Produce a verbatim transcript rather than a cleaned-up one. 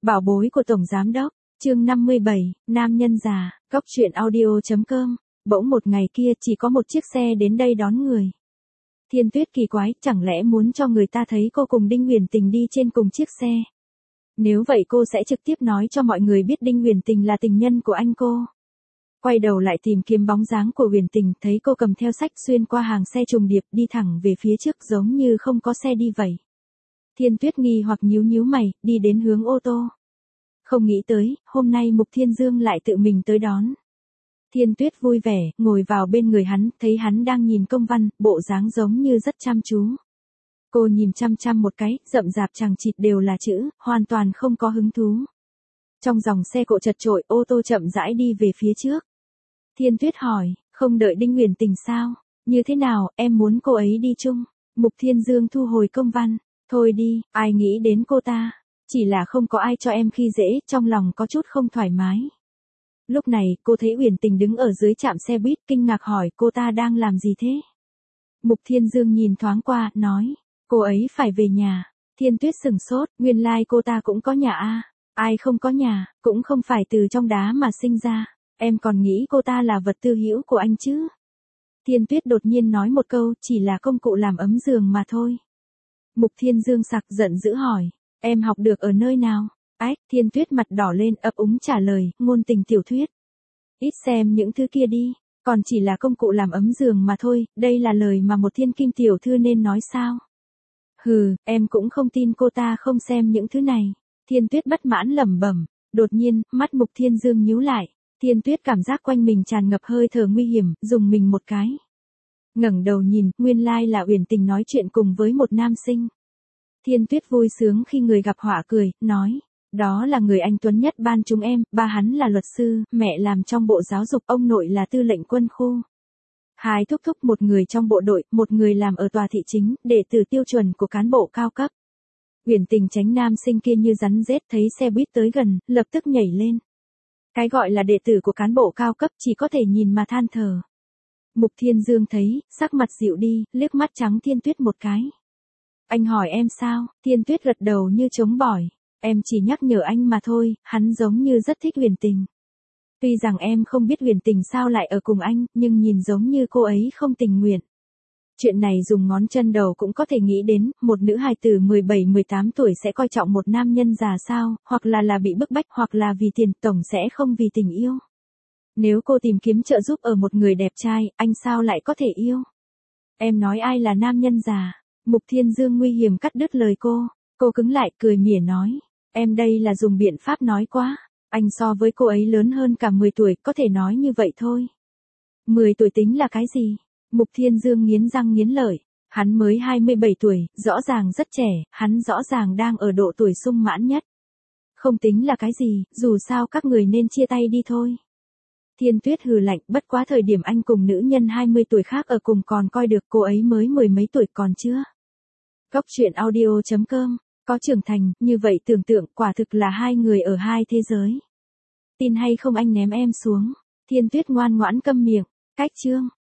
Bảo bối của Tổng Giám Đốc, chương năm mươi bảy, nam nhân già, cóc truyện audio chấm com. Bỗng một ngày kia chỉ có một chiếc xe đến đây đón người. Thiên Tuyết kỳ quái, chẳng lẽ muốn cho người ta thấy cô cùng Đinh Huyền Tình đi trên cùng chiếc xe. Nếu vậy cô sẽ trực tiếp nói cho mọi người biết Đinh Huyền Tình là tình nhân của anh cô. Quay đầu lại tìm kiếm bóng dáng của Huyền Tình, thấy cô cầm theo sách xuyên qua hàng xe trùng điệp đi thẳng về phía trước giống như không có xe đi vậy. Thiên Tuyết nghi hoặc nhíu nhíu mày, đi đến hướng ô tô. Không nghĩ tới, hôm nay Mục Thiên Dương lại tự mình tới đón. Thiên Tuyết vui vẻ, ngồi vào bên người hắn, thấy hắn đang nhìn công văn, bộ dáng giống như rất chăm chú. Cô nhìn chăm chăm một cái, rậm rạp chằng chịt đều là chữ, hoàn toàn không có hứng thú. Trong dòng xe cộ chật chội, ô tô chậm rãi đi về phía trước. Thiên Tuyết hỏi, không đợi Đinh Huyền Tình sao? Như thế nào, em muốn cô ấy đi chung? Mục Thiên Dương thu hồi công văn, thôi đi, ai nghĩ đến cô ta? Chỉ là không có ai cho em khi dễ, trong lòng có chút không thoải mái. Lúc này, cô thấy Huyền Tình đứng ở dưới trạm xe buýt, kinh ngạc hỏi cô ta đang làm gì thế? Mục Thiên Dương nhìn thoáng qua, nói, cô ấy phải về nhà. Thiên Tuyết sừng sốt, nguyên lai like cô ta cũng có nhà a. Ai không có nhà, cũng không phải từ trong đá mà sinh ra. Em còn nghĩ cô ta là vật tư hữu của anh chứ? Thiên Tuyết đột nhiên nói một câu, chỉ là công cụ làm ấm giường mà thôi. Mục Thiên Dương sặc giận dữ hỏi, em học được ở nơi nào? Ách, Thiên Tuyết mặt đỏ lên, ấp úng trả lời, ngôn tình tiểu thuyết. Ít xem những thứ kia đi, còn chỉ là công cụ làm ấm giường mà thôi, đây là lời mà một thiên kim tiểu thư nên nói sao? Hừ, em cũng không tin cô ta không xem những thứ này. Thiên Tuyết bất mãn lẩm bẩm, đột nhiên, mắt Mục Thiên Dương nhíu lại. Thiên Tuyết cảm giác quanh mình tràn ngập hơi thở nguy hiểm, dùng mình một cái. Ngẩng đầu nhìn, nguyên lai là Uyển Tình nói chuyện cùng với một nam sinh. Thiên Tuyết vui sướng khi người gặp họa cười, nói, đó là người anh tuấn nhất ban chúng em, ba hắn là luật sư, mẹ làm trong bộ giáo dục, ông nội là tư lệnh quân khu. Hai thúc thúc, một người trong bộ đội, một người làm ở tòa thị chính, đệ tử tiêu chuẩn của cán bộ cao cấp. Uyển Tình tránh nam sinh kia như rắn rết, thấy xe buýt tới gần, lập tức nhảy lên. Cái gọi là đệ tử của cán bộ cao cấp chỉ có thể nhìn mà than thở. Mục Thiên Dương thấy, sắc mặt dịu đi, liếc mắt trắng Thiên Tuyết một cái. Anh hỏi em sao? Thiên Tuyết gật đầu như trống bỏi. Em chỉ nhắc nhở anh mà thôi, hắn giống như rất thích Huyền Tình. Tuy rằng em không biết Huyền Tình sao lại ở cùng anh, nhưng nhìn giống như cô ấy không tình nguyện. Chuyện này dùng ngón chân đầu cũng có thể nghĩ đến, một nữ hài tử mười bảy mười tám tuổi sẽ coi trọng một nam nhân già sao, hoặc là là bị bức bách, hoặc là vì tiền, tổng sẽ không vì tình yêu. Nếu cô tìm kiếm trợ giúp ở một người đẹp trai, anh sao lại có thể yêu? Em nói ai là nam nhân già? Mục Thiên Dương nguy hiểm cắt đứt lời cô. Cô cứng lại, cười mỉa nói, em đây là dùng biện pháp nói quá. Anh so với cô ấy lớn hơn cả mười tuổi, có thể nói như vậy thôi. mười tuổi tính là cái gì? Mục Thiên Dương nghiến răng nghiến lợi, hắn mới hai mươi bảy tuổi, rõ ràng rất trẻ, hắn rõ ràng đang ở độ tuổi sung mãn nhất. Không tính là cái gì, dù sao các người nên chia tay đi thôi. Thiên Tuyết hừ lạnh, bất quá thời điểm anh cùng nữ nhân hai mươi tuổi khác ở cùng còn coi được, cô ấy mới mười mấy tuổi còn chưa. Cóc truyện audio chấm com, có trưởng thành, như vậy tưởng tượng quả thực là hai người ở hai thế giới. Tin hay không anh ném em xuống. Thiên Tuyết ngoan ngoãn câm miệng, cách chương.